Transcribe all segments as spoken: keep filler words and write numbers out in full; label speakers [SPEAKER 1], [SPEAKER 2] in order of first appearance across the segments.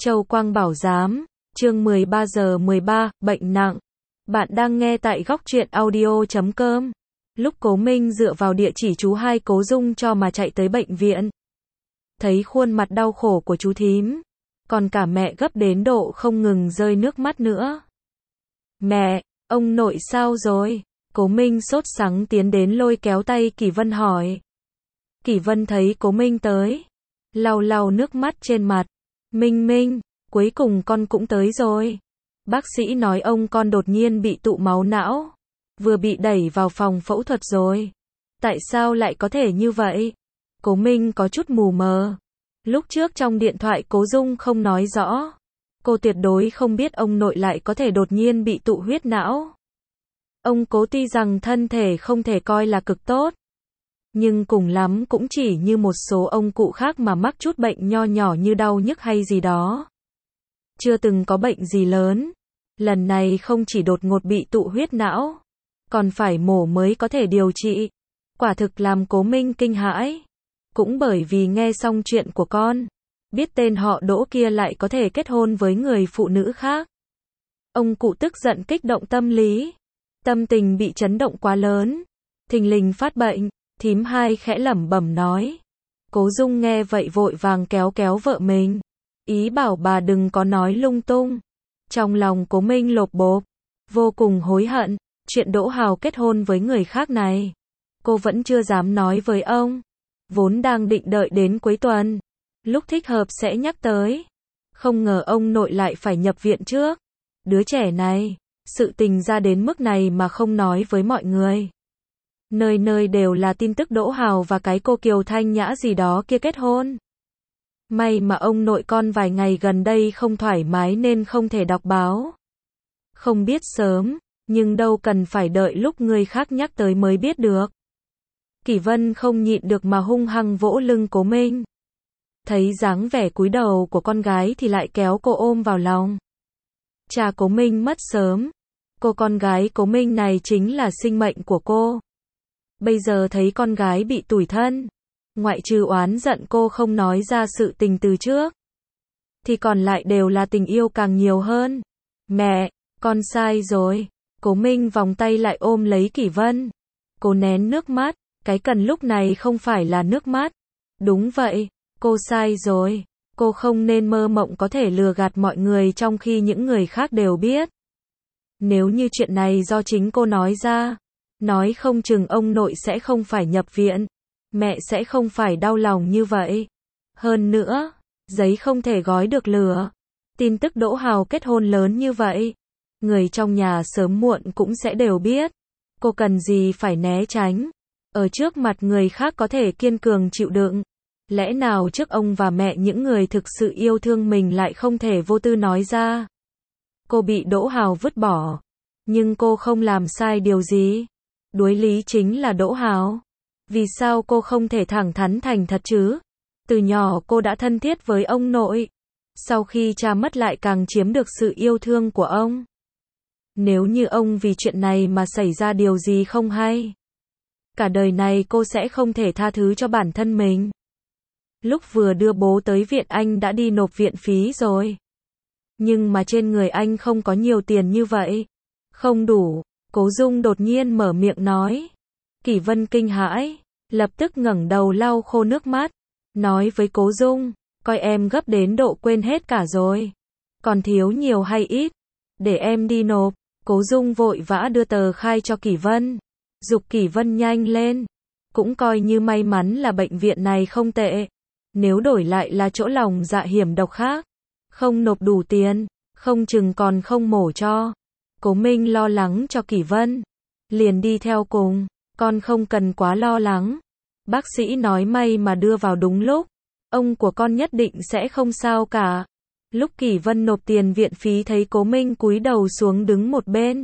[SPEAKER 1] Châu Quang Bảo Giám, chương mười ba giờ mười ba, bệnh nặng. Bạn đang nghe tại góc truyện audio chấm com. Lúc Cố Minh dựa vào địa chỉ chú hai Cố Dung cho mà chạy tới bệnh viện. Thấy khuôn mặt đau khổ của chú thím, còn cả mẹ gấp đến độ không ngừng rơi nước mắt nữa. Mẹ, ông nội sao rồi? Cố Minh sốt sắng tiến đến lôi kéo tay Kỷ Vân hỏi. Kỷ Vân thấy Cố Minh tới, lau lau nước mắt trên mặt. Minh Minh, cuối cùng con cũng tới rồi. Bác sĩ nói ông con đột nhiên bị tụ máu não, vừa bị đẩy vào phòng phẫu thuật rồi. Tại sao lại có thể như vậy? Cố Minh có chút mù mờ. Lúc trước trong điện thoại Cố Dung không nói rõ. Cô tuyệt đối không biết ông nội lại có thể đột nhiên bị tụ huyết não. Ông Cố tuy rằng thân thể không thể coi là cực tốt, nhưng cùng lắm cũng chỉ như một số ông cụ khác mà mắc chút bệnh nho nhỏ như đau nhức hay gì đó. Chưa từng có bệnh gì lớn. Lần này không chỉ đột ngột bị tụ huyết não, còn phải mổ mới có thể điều trị. Quả thực làm Cố Minh kinh hãi. Cũng bởi vì nghe xong chuyện của con, biết tên họ Đỗ kia lại có thể kết hôn với người phụ nữ khác. Ông cụ tức giận kích động tâm lý. Tâm tình bị chấn động quá lớn. Thình lình phát bệnh. Thím hai khẽ lẩm bẩm nói. Cố Dung nghe vậy vội vàng kéo kéo vợ mình, ý bảo bà đừng có nói lung tung. Trong lòng Cố Minh lột bột, vô cùng hối hận. Chuyện Đỗ Hào kết hôn với người khác này, cô vẫn chưa dám nói với ông. Vốn đang định đợi đến cuối tuần, lúc thích hợp sẽ nhắc tới. Không ngờ ông nội lại phải nhập viện trước. Đứa trẻ này, sự tình ra đến mức này mà không nói với mọi người. Nơi nơi đều là tin tức Đỗ Hào và cái cô Kiều Thanh Nhã gì đó kia kết hôn. May mà ông nội con vài ngày gần đây không thoải mái nên không thể đọc báo. Không biết sớm, nhưng đâu cần phải đợi lúc người khác nhắc tới mới biết được. Kỷ Vân không nhịn được mà hung hăng vỗ lưng Cố Minh. Thấy dáng vẻ cúi đầu của con gái thì lại kéo cô ôm vào lòng. Cha Cố Minh mất sớm. Cô con gái Cố Minh này chính là sinh mệnh của cô. Bây giờ thấy con gái bị tủi thân, ngoại trừ oán giận cô không nói ra sự tình từ trước, thì còn lại đều là tình yêu càng nhiều hơn. Mẹ, con sai rồi. Cố Minh vòng tay lại ôm lấy Kỷ Vân. Cô nén nước mắt, cái cần lúc này không phải là nước mắt. Đúng vậy, cô sai rồi. Cô không nên mơ mộng có thể lừa gạt mọi người trong khi những người khác đều biết. Nếu như chuyện này do chính cô nói ra, nói không chừng ông nội sẽ không phải nhập viện, mẹ sẽ không phải đau lòng như vậy. Hơn nữa, giấy không thể gói được lửa. Tin tức Đỗ Hào kết hôn lớn như vậy, người trong nhà sớm muộn cũng sẽ đều biết. Cô cần gì phải né tránh. Ở trước mặt người khác có thể kiên cường chịu đựng. Lẽ nào trước ông và mẹ những người thực sự yêu thương mình lại không thể vô tư nói ra. Cô bị Đỗ Hào vứt bỏ, nhưng cô không làm sai điều gì. Đuối lý chính là Đỗ Hào. Vì sao cô không thể thẳng thắn thành thật chứ? Từ nhỏ cô đã thân thiết với ông nội. Sau khi cha mất lại càng chiếm được sự yêu thương của ông. Nếu như ông vì chuyện này mà xảy ra điều gì không hay, cả đời này cô sẽ không thể tha thứ cho bản thân mình. Lúc vừa đưa bố tới viện anh đã đi nộp viện phí rồi. Nhưng mà trên người anh không có nhiều tiền như vậy. Không đủ. Cố Dung đột nhiên mở miệng nói. Kỷ Vân kinh hãi, lập tức ngẩng đầu lau khô nước mắt, nói với Cố Dung, coi em gấp đến độ quên hết cả rồi. Còn thiếu nhiều hay ít? Để em đi nộp. Cố Dung vội vã đưa tờ khai cho Kỷ Vân, giục Kỷ Vân nhanh lên. Cũng coi như may mắn là bệnh viện này không tệ. Nếu đổi lại là chỗ lòng dạ hiểm độc khác, không nộp đủ tiền, không chừng còn không mổ cho. Cố Minh lo lắng cho Kỷ Vân, liền đi theo cùng. Con không cần quá lo lắng. Bác sĩ nói may mà đưa vào đúng lúc. Ông của con nhất định sẽ không sao cả. Lúc Kỷ Vân nộp tiền viện phí thấy Cố Minh cúi đầu xuống đứng một bên,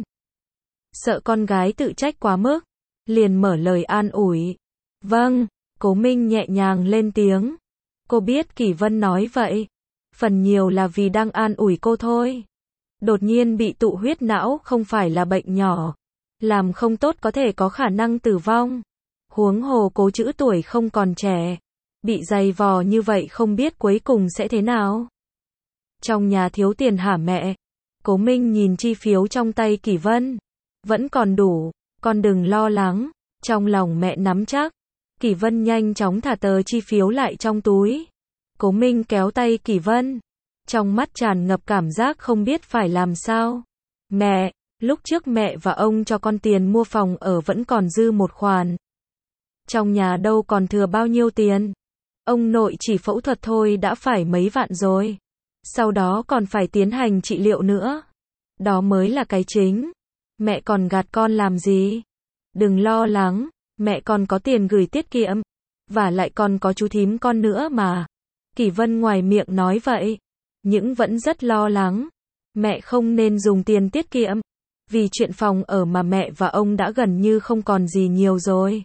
[SPEAKER 1] sợ con gái tự trách quá mức, liền mở lời an ủi. Vâng. Cố Minh nhẹ nhàng lên tiếng. Cô biết Kỷ Vân nói vậy, phần nhiều là vì đang an ủi cô thôi. Đột nhiên bị tụ huyết não không phải là bệnh nhỏ. Làm không tốt có thể có khả năng tử vong. Huống hồ Cố chữ tuổi không còn trẻ. Bị dày vò như vậy không biết cuối cùng sẽ thế nào. Trong nhà thiếu tiền hả mẹ? Cố Minh nhìn chi phiếu trong tay Kỷ Vân. Vẫn còn đủ, con đừng lo lắng. Trong lòng mẹ nắm chắc. Kỷ Vân nhanh chóng thả tờ chi phiếu lại trong túi. Cố Minh kéo tay Kỷ Vân. Trong mắt tràn ngập cảm giác không biết phải làm sao. Mẹ, lúc trước mẹ và ông cho con tiền mua phòng ở vẫn còn dư một khoản. Trong nhà đâu còn thừa bao nhiêu tiền. Ông nội chỉ phẫu thuật thôi đã phải mấy vạn rồi. Sau đó còn phải tiến hành trị liệu nữa. Đó mới là cái chính. Mẹ còn gạt con làm gì? Đừng lo lắng, mẹ còn có tiền gửi tiết kiệm. Và lại còn có chú thím con nữa mà. Kỷ Vân ngoài miệng nói vậy, nhưng vẫn rất lo lắng. Mẹ không nên dùng tiền tiết kiệm. Vì chuyện phòng ở mà mẹ và ông đã gần như không còn gì nhiều rồi.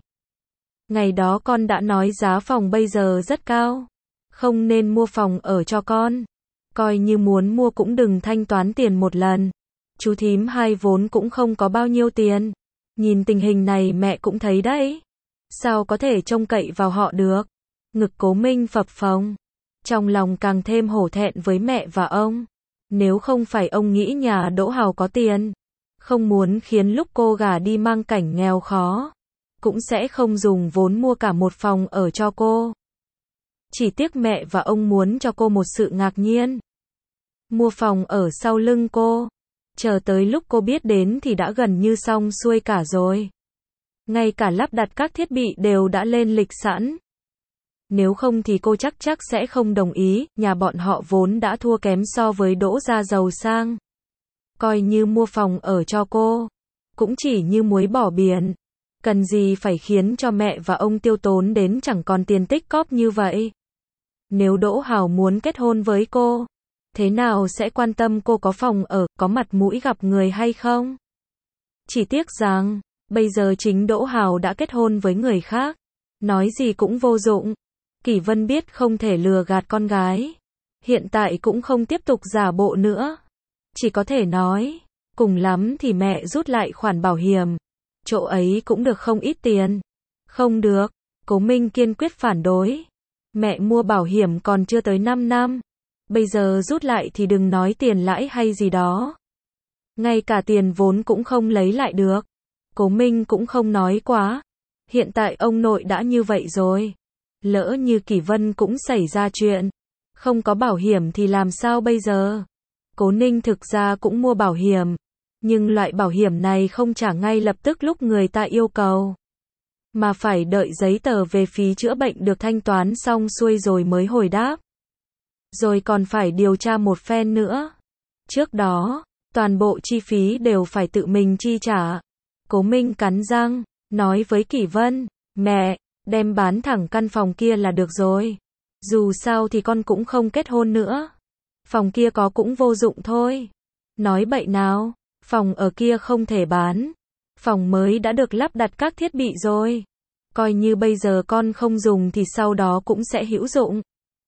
[SPEAKER 1] Ngày đó con đã nói giá phòng bây giờ rất cao. Không nên mua phòng ở cho con. Coi như muốn mua cũng đừng thanh toán tiền một lần. Chú thím hai vốn cũng không có bao nhiêu tiền. Nhìn tình hình này mẹ cũng thấy đấy. Sao có thể trông cậy vào họ được? Ngực Cố Minh phập phồng. Trong lòng càng thêm hổ thẹn với mẹ và ông. Nếu không phải ông nghĩ nhà Đỗ Hào có tiền, không muốn khiến lúc cô gả đi mang cảnh nghèo khó, cũng sẽ không dùng vốn mua cả một phòng ở cho cô. Chỉ tiếc mẹ và ông muốn cho cô một sự ngạc nhiên. Mua phòng ở sau lưng cô. Chờ tới lúc cô biết đến thì đã gần như xong xuôi cả rồi. Ngay cả lắp đặt các thiết bị đều đã lên lịch sẵn. Nếu không thì cô chắc chắc sẽ không đồng ý, nhà bọn họ vốn đã thua kém so với Đỗ gia giàu sang. Coi như mua phòng ở cho cô, cũng chỉ như muối bỏ biển. Cần gì phải khiến cho mẹ và ông tiêu tốn đến chẳng còn tiền tích cóp như vậy. Nếu Đỗ Hào muốn kết hôn với cô, thế nào sẽ quan tâm cô có phòng ở, có mặt mũi gặp người hay không? Chỉ tiếc rằng, bây giờ chính Đỗ Hào đã kết hôn với người khác. Nói gì cũng vô dụng. Kỷ Vân biết không thể lừa gạt con gái. Hiện tại cũng không tiếp tục giả bộ nữa. Chỉ có thể nói, cùng lắm thì mẹ rút lại khoản bảo hiểm. Chỗ ấy cũng được không ít tiền. Không được, Cố Minh kiên quyết phản đối. Mẹ mua bảo hiểm còn chưa tới năm năm. Bây giờ rút lại thì đừng nói tiền lãi hay gì đó. Ngay cả tiền vốn cũng không lấy lại được. Cố Minh cũng không nói quá. Hiện tại ông nội đã như vậy rồi. Lỡ như Kỷ Vân cũng xảy ra chuyện. Không có bảo hiểm thì làm sao bây giờ? Cố Ninh thực ra cũng mua bảo hiểm. Nhưng loại bảo hiểm này không trả ngay lập tức lúc người ta yêu cầu. Mà phải đợi giấy tờ về phí chữa bệnh được thanh toán xong xuôi rồi mới hồi đáp. Rồi còn phải điều tra một phen nữa. Trước đó, toàn bộ chi phí đều phải tự mình chi trả. Cố Minh cắn răng, nói với Kỷ Vân, mẹ, đem bán thẳng căn phòng kia là được rồi. Dù sao thì con cũng không kết hôn nữa. Phòng kia có cũng vô dụng thôi. Nói bậy nào, phòng ở kia không thể bán. Phòng mới đã được lắp đặt các thiết bị rồi. Coi như bây giờ con không dùng thì sau đó cũng sẽ hữu dụng.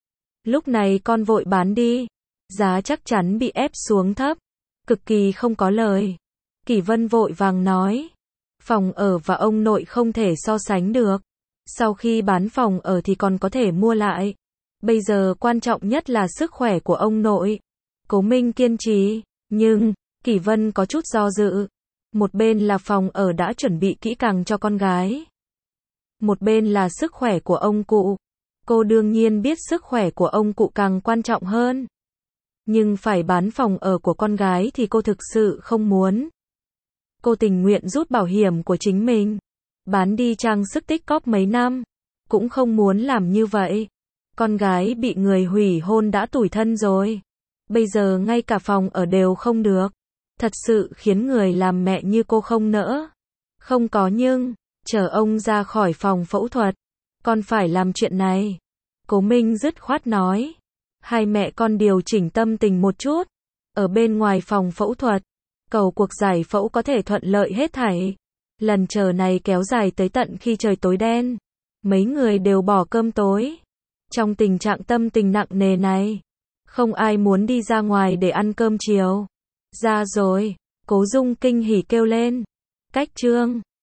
[SPEAKER 1] Lúc này con vội bán đi. Giá chắc chắn bị ép xuống thấp. Cực kỳ không có lời. Kỷ Vân vội vàng nói. Phòng ở và ông nội không thể so sánh được. Sau khi bán phòng ở thì còn có thể mua lại. Bây giờ quan trọng nhất là sức khỏe của ông nội. Cố Minh kiên trì. Nhưng, Kỷ Vân có chút do dự. Một bên là phòng ở đã chuẩn bị kỹ càng cho con gái. Một bên là sức khỏe của ông cụ. Cô đương nhiên biết sức khỏe của ông cụ càng quan trọng hơn. Nhưng phải bán phòng ở của con gái thì cô thực sự không muốn. Cô tình nguyện rút bảo hiểm của chính mình. Bán đi trang sức tích cóp mấy năm. Cũng không muốn làm như vậy. Con gái bị người hủy hôn đã tủi thân rồi. Bây giờ ngay cả phòng ở đều không được. Thật sự khiến người làm mẹ như cô không nỡ. Không có nhưng, chờ ông ra khỏi phòng phẫu thuật. Con phải làm chuyện này. Cố Minh dứt khoát nói. Hai mẹ con điều chỉnh tâm tình một chút. Ở bên ngoài phòng phẫu thuật. Cầu cuộc giải phẫu có thể thuận lợi hết thảy. Lần chờ này kéo dài tới tận khi trời tối đen. Mấy người đều bỏ cơm tối. Trong tình trạng tâm tình nặng nề này. Không ai muốn đi ra ngoài để ăn cơm chiều. Ra rồi. Cố Dung kinh hỉ kêu lên. Cách chương.